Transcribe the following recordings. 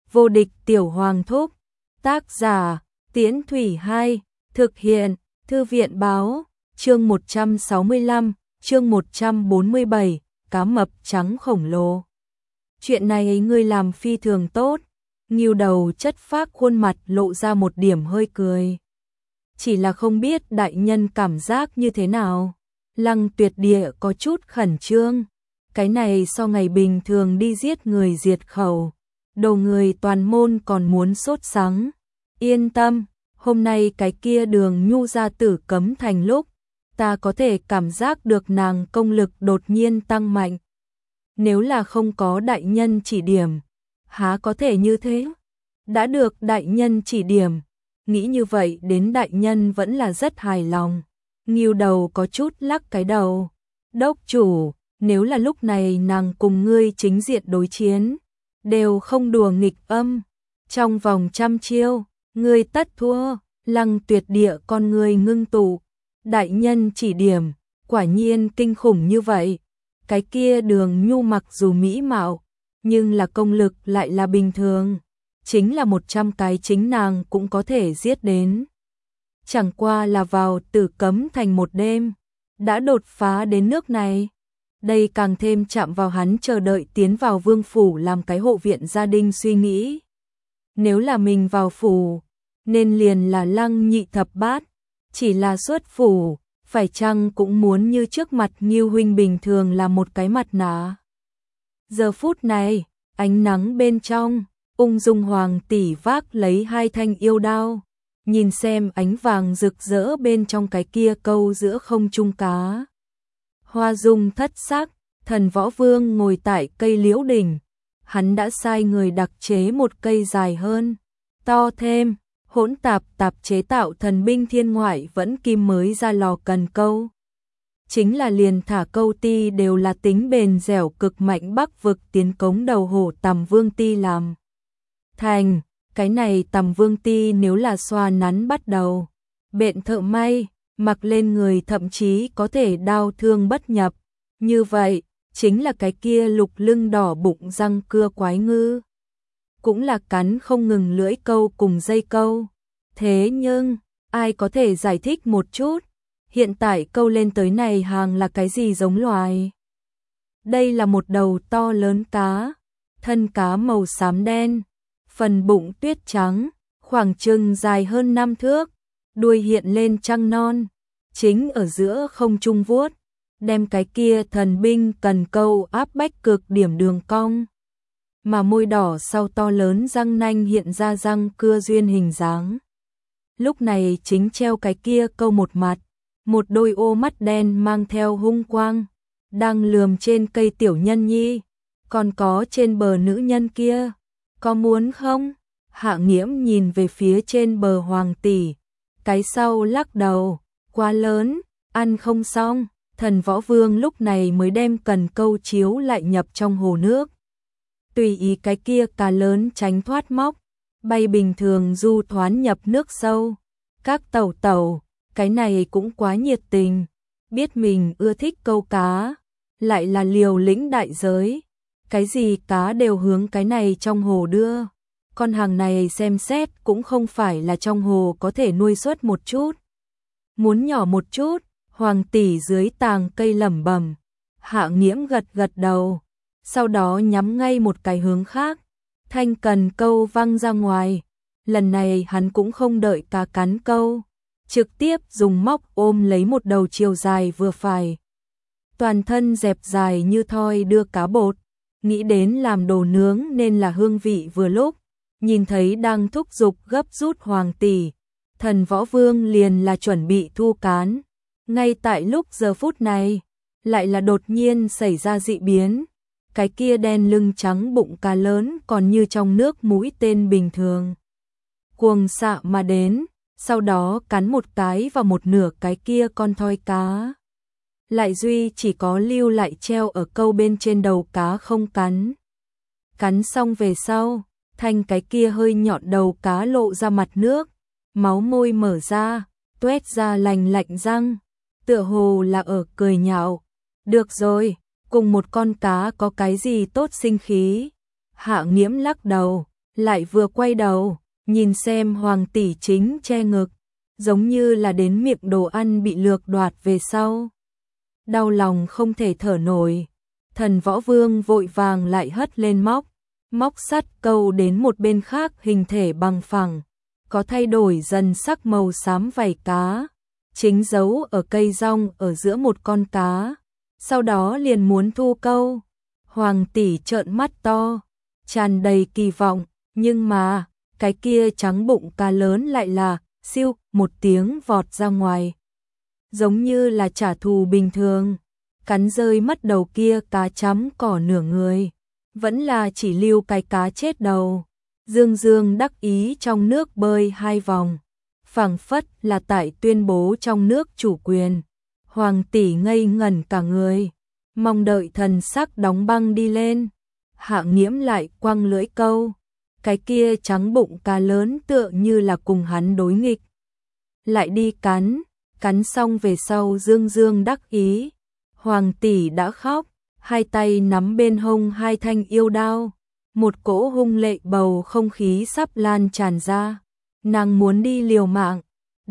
Vô địch tiểu hoàng thúc. Tác giả, Tiễn Thủy 2, thực hiện, Thư viện báo, chương 165, chương 147, cá mập trắng khổng lồ. Chuyện này ngươi làm phi thường tốt. Ngưu đầu chất phác khuôn mặt lộ ra một điểm hơi cười. Chỉ là không biết đại nhân cảm giác như thế nào. Lăng Tuyệt Địa có chút khẩn trương. Cái này so ngày bình thường đi giết người diệt khẩu. Đầu người toàn môn còn muốn sốt sắng. Yên tâm, hôm nay cái kia Đường Nhu ra Tử Cấm Thành lúc, ta có thể cảm giác được nàng công lực đột nhiên tăng mạnh. Nếu là không có đại nhân chỉ điểm, há có thể như thế? Đã được đại nhân chỉ điểm, nghĩ như vậy đến đại nhân vẫn là rất hài lòng. Ngưu đầu có chút lắc cái đầu. Đốc chủ, nếu là lúc này nàng cùng ngươi chính diện đối chiến, đều không đùa nghịch âm, trong vòng 100 chiêu, ngươi tất thua. Lăng Tuyệt Địa con ngươi ngưng tụ, đại nhân chỉ điểm, quả nhiên kinh khủng như vậy. Cái kia Đường Nhu mặc dù mỹ mạo, nhưng là công lực lại là bình thường, chính là 100 cái chính nàng cũng có thể giết đến. Chẳng qua là vào Tử Cấm Thành một đêm, đã đột phá đến nước này. Đây càng thêm chạm vào hắn chờ đợi tiến vào vương phủ làm cái hộ viện gia đình suy nghĩ. Nếu là mình vào phủ, nên liền là Lăng Nhị Thập Bát, chỉ là xuất phủ, phải chăng cũng muốn như trước mặt Ngưu huynh bình thường là một cái mặt nạ. Giờ phút này, ánh nắng bên trong, ung dung hoàng tỷ vác lấy 2 thanh yêu đao, nhìn xem ánh vàng rực rỡ bên trong cái kia câu giữa không trung cá. Hoa dung thất sắc, Thần Võ Vương ngồi tại cây liễu đỉnh, hắn đã sai người đặc chế một cây dài hơn, to thêm, hỗn tạp chế tạo thần binh thiên ngoại vẫn kim mới ra lò cần câu. Chính là liền thả câu ti đều là tính bền dẻo cực mạnh Bắc vực tiến cống đầu hổ Tầm Vương ti làm thành. Cái này Tầm Vương ti nếu là xoa nắn bắt đầu, bện thợ may, mặc lên người thậm chí có thể đau thương bất nhập. Như vậy, chính là cái kia lục lưng đỏ bụng răng cưa quái ngư. Cũng là cắn không ngừng lưỡi câu cùng dây câu. Thế nhưng, ai có thể giải thích một chút, hiện tại câu lên tới này hàng là cái gì giống loài? Đây là một đầu to lớn cá, thân cá màu xám đen, phần bụng tuyết trắng, khoảng chừng dài hơn 5 thước, đuôi hiện lên trăng non, chính ở giữa không trung vuốt, đem cái kia thần binh cần câu áp bách cực điểm đường cong. Mà môi đỏ sau to lớn răng nanh hiện ra răng cưa duyên hình dáng. Lúc này chính treo cái kia câu một mặt, một đôi ô mắt đen mang theo hung quang, đang lườm trên cây tiểu nhân nhi, còn có trên bờ nữ nhân kia, có muốn không? Hạ Nghiễm nhìn về phía trên bờ hoàng tỷ, cái sau lắc đầu, quá lớn, ăn không xong. Thần Võ Vương lúc này mới đem cần câu chiếu lại nhập trong hồ nước. Tùy ý cái kia cá lớn tránh thoát móc, bay bình thường du thoán nhập nước sâu. Các tẩu tẩu, cái này cũng quá nhiệt tình, biết mình ưa thích câu cá, lại là liều lĩnh đại giới. Cái gì cá đều hướng cái này trong hồ đưa. Con hàng này xem xét cũng không phải là trong hồ có thể nuôi xuất một chút. Muốn nhỏ một chút, hoàng tỷ dưới tàng cây lẩm bẩm. Hạ Nghiễm gật gật đầu, sau đó nhắm ngay một cái hướng khác, thanh cần câu văng ra ngoài. Lần này hắn cũng không đợi cá cắn câu, trực tiếp dùng móc ôm lấy một đầu chiều dài vừa phải. Toàn thân dẹp dài như thoi đưa cá bột, nghĩ đến làm đồ nướng nên là hương vị vừa lúc. Nhìn thấy đang thúc giục gấp rút hoàng tỷ, Thần Võ Vương liền là chuẩn bị thu cán. Ngay tại lúc giờ phút này, lại là đột nhiên xảy ra dị biến. Cái kia đen lưng trắng bụng cá lớn còn như trong nước mũi tên bình thường. Cuồng xạ mà đến, sau đó cắn một cái vào một nửa cái kia con thoi cá. Lại duy chỉ có lưu lại treo ở câu bên trên đầu cá không cắn. Cắn xong về sau, thanh cái kia hơi nhọn đầu cá lộ ra mặt nước, máu môi mở ra, tuét ra lành lạnh răng, tựa hồ là ở cười nhạo. Được rồi, cùng một con cá có cái gì tốt sinh khí. Hạ Nghiễm lắc đầu, lại vừa quay đầu, nhìn xem Hoàng tỷ chính che ngực, giống như là đến miệng đồ ăn bị lược đoạt về sau. Đau lòng không thể thở nổi, Thần Võ Vương vội vàng lại hất lên móc sắt câu đến một bên khác hình thể bằng phẳng, có thay đổi dần sắc màu xám vảy cá, chính giấu ở cây rong ở giữa một con cá, sau đó liền muốn thu câu. Hoàng tỷ trợn mắt to, tràn đầy kỳ vọng, nhưng mà, cái kia trắng bụng cá lớn lại là, siêu, một tiếng vọt ra ngoài. Giống như là trả thù bình thường, cắn rơi mất đầu kia cá chấm cỏ nửa người, vẫn là chỉ lưu cái cá chết đầu. Dương Dương đắc ý trong nước bơi 2 vòng, phảng phất là tại tuyên bố trong nước chủ quyền. Hoàng tỷ ngây ngẩn cả người, mong đợi thần sắc đóng băng đi lên. Hạ Nghiễm lại quăng lưỡi câu, cái kia trắng bụng cá lớn tựa như là cùng hắn đối nghịch. Lại đi cắn xong về sau Dương Dương đắc ý. Hoàng tỷ đã khóc, hai tay nắm bên hông 2 thanh yêu đao. Một cỗ hung lệ bầu không khí sắp lan tràn ra. Nàng muốn đi liều mạng.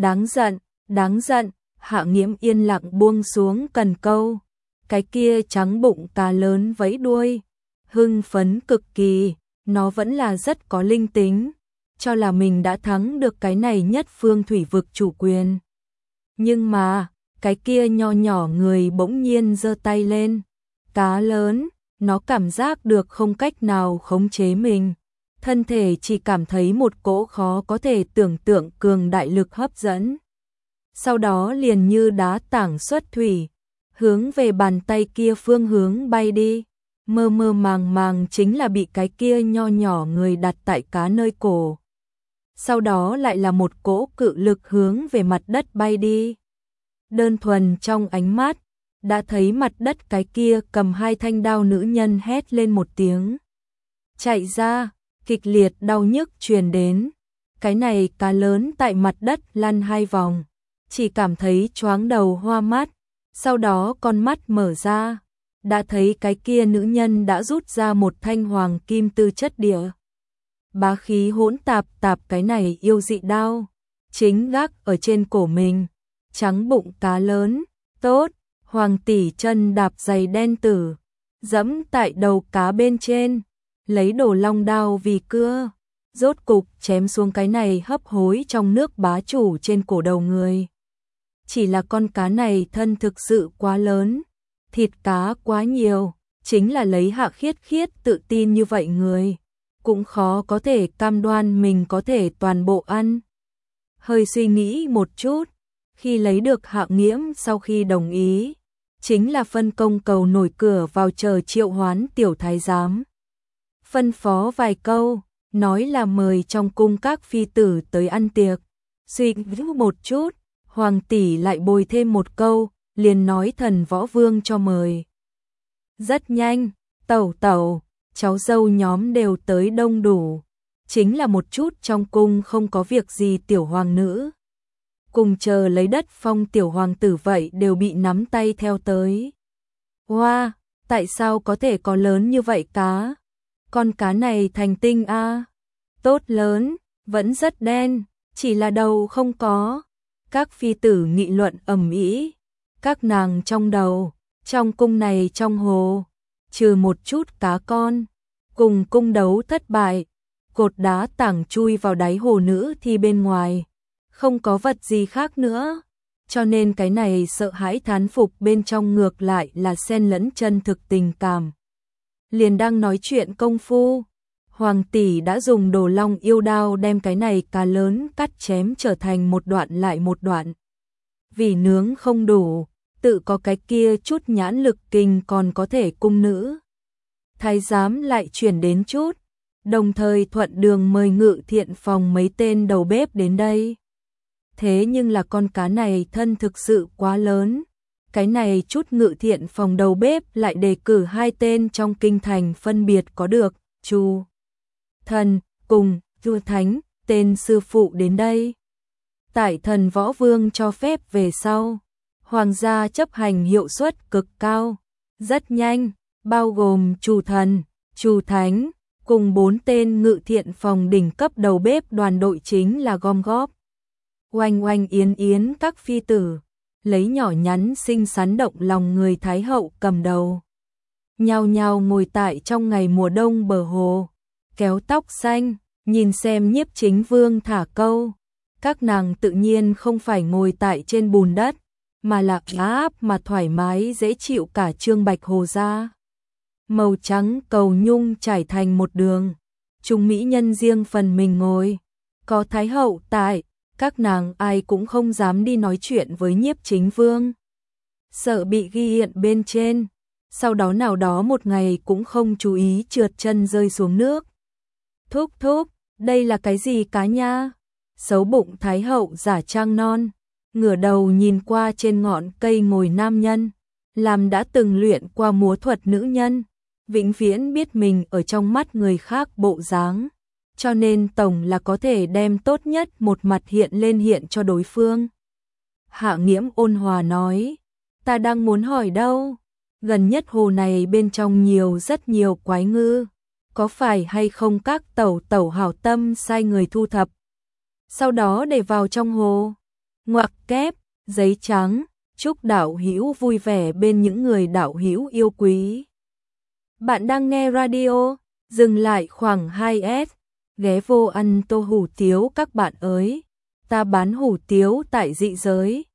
Đáng giận, Hạ Nghiễm yên lặng buông xuống cần câu. Cái kia trắng bụng cá lớn vẫy đuôi, hưng phấn cực kỳ, nó vẫn là rất có linh tính, cho là mình đã thắng được cái này nhất phương thủy vực chủ quyền. Nhưng mà, cái kia nho nhỏ người bỗng nhiên giơ tay lên, cá lớn, nó cảm giác được không cách nào khống chế mình, thân thể chỉ cảm thấy một cỗ khó có thể tưởng tượng cường đại lực hấp dẫn. Sau đó liền như đá tảng xuất thủy, hướng về bàn tay kia phương hướng bay đi, mơ mơ màng màng chính là bị cái kia nho nhỏ người đặt tại cá nơi cổ. Sau đó lại là một cỗ cự lực hướng về mặt đất bay đi. Đơn thuần trong ánh mắt, đã thấy mặt đất cái kia cầm 2 thanh đao nữ nhân hét lên một tiếng. Chạy ra, kịch liệt đau nhức truyền đến. Cái này cá lớn tại mặt đất lăn 2 vòng, chỉ cảm thấy choáng đầu hoa mắt. Sau đó con mắt mở ra, đã thấy cái kia nữ nhân đã rút ra một thanh hoàng kim tư chất địa. Bá khí hỗn tạp cái này yêu dị đao, chính gác ở trên cổ mình. Trắng bụng cá lớn, tốt, Hoàng tỷ chân đạp giày đen tử, dẫm tại đầu cá bên trên, lấy đồ long đao vì cưa, rốt cục chém xuống cái này hấp hối trong nước bá chủ trên cổ đầu người. Chỉ là con cá này thân thực sự quá lớn, thịt cá quá nhiều, chính là lấy Hạ Khiết tự tin như vậy người, cũng khó có thể cam đoan mình có thể toàn bộ ăn. Hơi suy nghĩ một chút, khi lấy được Hạ Nghiễm sau khi đồng ý, chính là phân công cầu nổi cửa vào chờ triệu hoán tiểu thái giám. Phân phó vài câu, nói là mời trong cung các phi tử tới ăn tiệc. Suy nghĩ một chút, Hoàng tỷ lại bồi thêm một câu, liền nói Thần Võ Vương cho mời. Rất nhanh, tẩu, cháu dâu nhóm đều tới đông đủ, chính là một chút trong cung không có việc gì tiểu hoàng nữ. Cùng chờ lấy đất phong tiểu hoàng tử vậy đều bị nắm tay theo tới. Wow, tại sao có thể có lớn như vậy cá? Con cá này thành tinh a, tốt lớn, vẫn rất đen, chỉ là đầu không có. Các phi tử nghị luận ầm ĩ, các nàng trong đầu, trong cung này trong hồ, trừ một chút cá con, cùng cung đấu thất bại, cột đá tảng chui vào đáy hồ nữ thì bên ngoài, không có vật gì khác nữa, cho nên cái này sợ hãi thán phục bên trong ngược lại là xen lẫn chân thực tình cảm. Liền đang nói chuyện công phu, Hoàng tỷ đã dùng đồ long yêu đao đem cái này cá lớn cắt chém trở thành một đoạn lại một đoạn. Vì nướng không đủ, tự có cái kia chút nhãn lực kinh còn có thể cung nữ. Thái giám lại chuyển đến chút, đồng thời thuận đường mời Ngự Thiện phòng mấy tên đầu bếp đến đây. Thế nhưng là con cá này thân thực sự quá lớn. Cái này chút Ngự Thiện phòng đầu bếp lại đề cử 2 tên trong kinh thành phân biệt có được, Chu Thần cùng Chu Thánh, tên sư phụ đến đây. Tại Thần Võ Vương cho phép về sau, hoàng gia chấp hành hiệu suất cực cao, rất nhanh, bao gồm Chu Thần, Chu Thánh cùng 4 tên ngự thiện phòng đỉnh cấp đầu bếp đoàn đội chính là gom góp. Oanh oanh yến yến các phi tử, lấy nhỏ nhắn xinh xắn động lòng người Thái hậu cầm đầu. Nhao nhao ngồi tại trong ngày mùa đông bờ hồ, kéo tóc xanh, nhìn xem Nhiếp Chính Vương thả câu. Các nàng tự nhiên không phải ngồi tại trên bùn đất, mà là áp mà thoải mái dễ chịu cả trương bạch hồ ra. Màu trắng cầu nhung trải thành một đường, chúng mỹ nhân riêng phần mình ngồi, có Thái hậu tại, các nàng ai cũng không dám đi nói chuyện với Nhiếp Chính Vương. Sợ bị ghi hiện bên trên, sau đó nào đó một ngày cũng không chú ý trượt chân rơi xuống nước. Thúc thúc, đây là cái gì cá nha? Xấu bụng Thái hậu giả trang non, ngửa đầu nhìn qua trên ngọn cây ngồi nam nhân, làm đã từng luyện qua múa thuật nữ nhân, vĩnh viễn biết mình ở trong mắt người khác bộ dáng, cho nên tổng là có thể đem tốt nhất một mặt hiện lên hiện cho đối phương. Hạ Nghiễm ôn hòa nói, ta đang muốn hỏi đâu, gần nhất hồ này bên trong rất nhiều quái ngư, có phải hay không các tẩu tẩu hảo tâm sai người thu thập, sau đó để vào trong hồ. Ngoặc kép, giấy trắng, chúc đạo hữu vui vẻ bên những người đạo hữu yêu quý. Bạn đang nghe radio, dừng lại khoảng 2S, ghé vô ăn tô hủ tiếu các bạn ơi. Ta bán hủ tiếu tại dị giới,